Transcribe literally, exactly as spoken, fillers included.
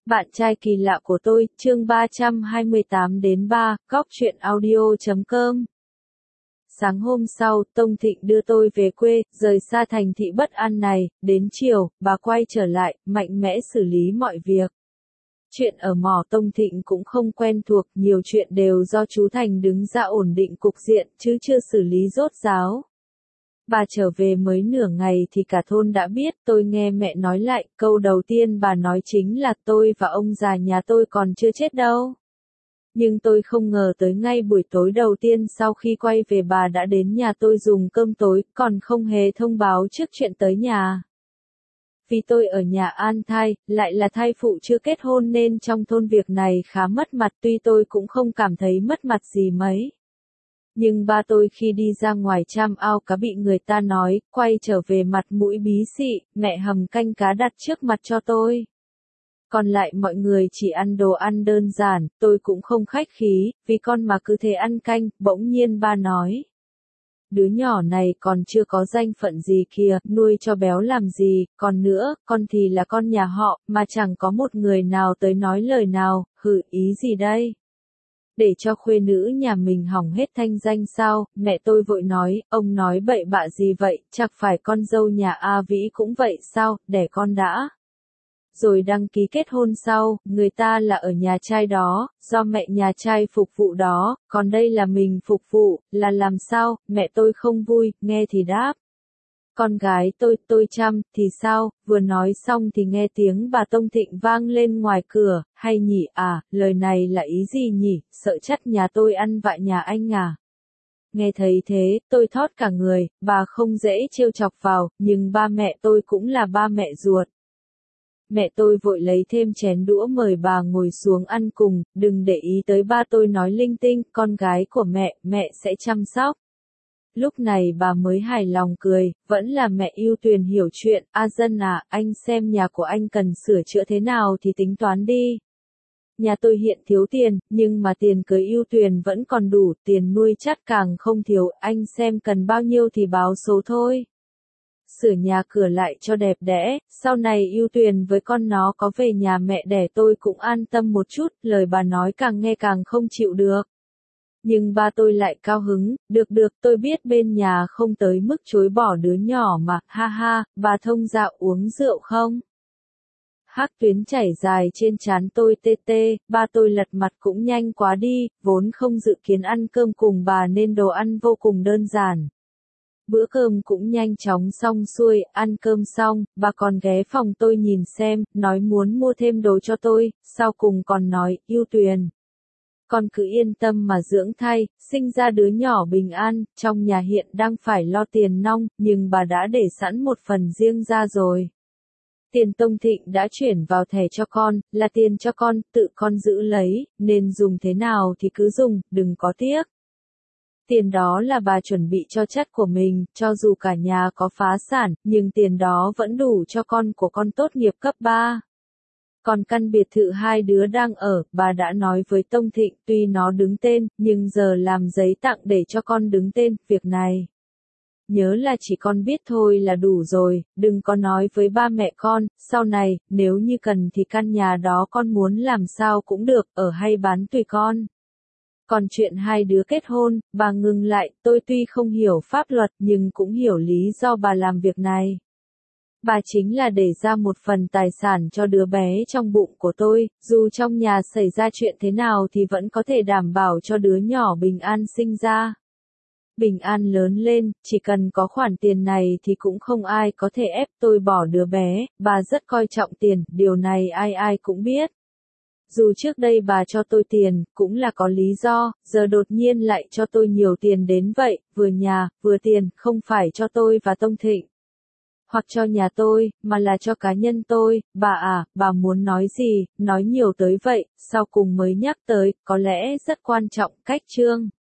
Bạn trai kỳ lạ của tôi, chương ba trăm hai mươi tám đến ba, góc truyện audio chấm com. Sáng hôm sau, Tông Thịnh đưa tôi về quê, rời xa thành thị bất an này, đến chiều, bà quay trở lại, mạnh mẽ xử lý mọi việc. Chuyện ở mỏ Tông Thịnh cũng không quen thuộc, nhiều chuyện đều do chú Thành đứng ra ổn định cục diện, chứ chưa xử lý rốt ráo. Bà trở về mới nửa ngày thì cả thôn đã biết, tôi nghe mẹ nói lại, câu đầu tiên bà nói chính là tôi và ông già nhà tôi còn chưa chết đâu. Nhưng tôi không ngờ tới ngay buổi tối đầu tiên sau khi quay về bà đã đến nhà tôi dùng cơm tối, còn không hề thông báo trước chuyện tới nhà. Vì tôi ở nhà an thai, lại là thai phụ chưa kết hôn nên trong thôn việc này khá mất mặt, tuy tôi cũng không cảm thấy mất mặt gì mấy. Nhưng ba tôi khi đi ra ngoài chăm ao cá bị người ta nói, quay trở về mặt mũi bí xị, mẹ hầm canh cá đặt trước mặt cho tôi. Còn lại mọi người chỉ ăn đồ ăn đơn giản, tôi cũng không khách khí, vì con mà cứ thế ăn canh, bỗng nhiên ba nói. Đứa nhỏ này còn chưa có danh phận gì kìa, nuôi cho béo làm gì, còn nữa, con thì là con nhà họ, mà chẳng có một người nào tới nói lời nào, hừ ý gì đây? Để cho khuê nữ nhà mình hỏng hết thanh danh sao, mẹ tôi vội nói, ông nói bậy bạ gì vậy, chắc phải con dâu nhà A Vĩ cũng vậy sao, đẻ con đã. Rồi đăng ký kết hôn sau, người ta là ở nhà trai đó, do mẹ nhà trai phục vụ đó, còn đây là mình phục vụ, là làm sao, mẹ tôi không vui, nghe thì đáp. Con gái tôi, tôi chăm, thì sao, vừa nói xong thì nghe tiếng bà Tông Thịnh vang lên ngoài cửa, hay nhỉ à, lời này là ý gì nhỉ, sợ chắc nhà tôi ăn vạ nhà anh à. Nghe thấy thế, tôi thót cả người, bà không dễ trêu chọc vào, nhưng ba mẹ tôi cũng là ba mẹ ruột. Mẹ tôi vội lấy thêm chén đũa mời bà ngồi xuống ăn cùng, đừng để ý tới ba tôi nói linh tinh, con gái của mẹ, mẹ sẽ chăm sóc. Lúc này bà mới hài lòng cười, vẫn là mẹ yêu Tuyền hiểu chuyện, a Dân à, anh xem nhà của anh cần sửa chữa thế nào thì tính toán đi. Nhà tôi hiện thiếu tiền, nhưng mà tiền cưới yêu Tuyền vẫn còn đủ, tiền nuôi chắc càng không thiếu, anh xem cần bao nhiêu thì báo số thôi. Sửa nhà cửa lại cho đẹp đẽ, sau này yêu Tuyền với con nó có về nhà mẹ đẻ tôi cũng an tâm một chút, lời bà nói càng nghe càng không chịu được. Nhưng ba tôi lại cao hứng, được được tôi biết bên nhà không tới mức chối bỏ đứa nhỏ mà, ha ha, bà thông dạ uống rượu không? Hắc tuyến chảy dài trên trán tôi tê tê, ba tôi lật mặt cũng nhanh quá đi, vốn không dự kiến ăn cơm cùng bà nên đồ ăn vô cùng đơn giản. Bữa cơm cũng nhanh chóng xong xuôi, ăn cơm xong, bà còn ghé phòng tôi nhìn xem, nói muốn mua thêm đồ cho tôi, sau cùng còn nói, yêu Tuyền. Con cứ yên tâm mà dưỡng thai, sinh ra đứa nhỏ bình an, trong nhà hiện đang phải lo tiền nong, nhưng bà đã để sẵn một phần riêng ra rồi. Tiền Tông Thịnh đã chuyển vào thẻ cho con, là tiền cho con, tự con giữ lấy, nên dùng thế nào thì cứ dùng, đừng có tiếc. Tiền đó là bà chuẩn bị cho chất của mình, cho dù cả nhà có phá sản, nhưng tiền đó vẫn đủ cho con của con tốt nghiệp cấp ba. Còn căn biệt thự hai đứa đang ở, bà đã nói với Tông Thịnh, tuy nó đứng tên, nhưng giờ làm giấy tặng để cho con đứng tên, việc này. Nhớ là chỉ con biết thôi là đủ rồi, đừng có nói với ba mẹ con, sau này, nếu như cần thì căn nhà đó con muốn làm sao cũng được, ở hay bán tùy con. Còn chuyện hai đứa kết hôn, bà ngừng lại, tôi tuy không hiểu pháp luật nhưng cũng hiểu lý do bà làm việc này. Bà chính là để ra một phần tài sản cho đứa bé trong bụng của tôi, dù trong nhà xảy ra chuyện thế nào thì vẫn có thể đảm bảo cho đứa nhỏ bình an sinh ra. Bình an lớn lên, chỉ cần có khoản tiền này thì cũng không ai có thể ép tôi bỏ đứa bé, bà rất coi trọng tiền, điều này ai ai cũng biết. Dù trước đây bà cho tôi tiền, cũng là có lý do, giờ đột nhiên lại cho tôi nhiều tiền đến vậy, vừa nhà, vừa tiền, không phải cho tôi và Tông Thịnh. Hoặc cho nhà tôi, mà là cho cá nhân tôi, bà à, bà muốn nói gì, nói nhiều tới vậy, sau cùng mới nhắc tới, có lẽ rất quan trọng, cách chương.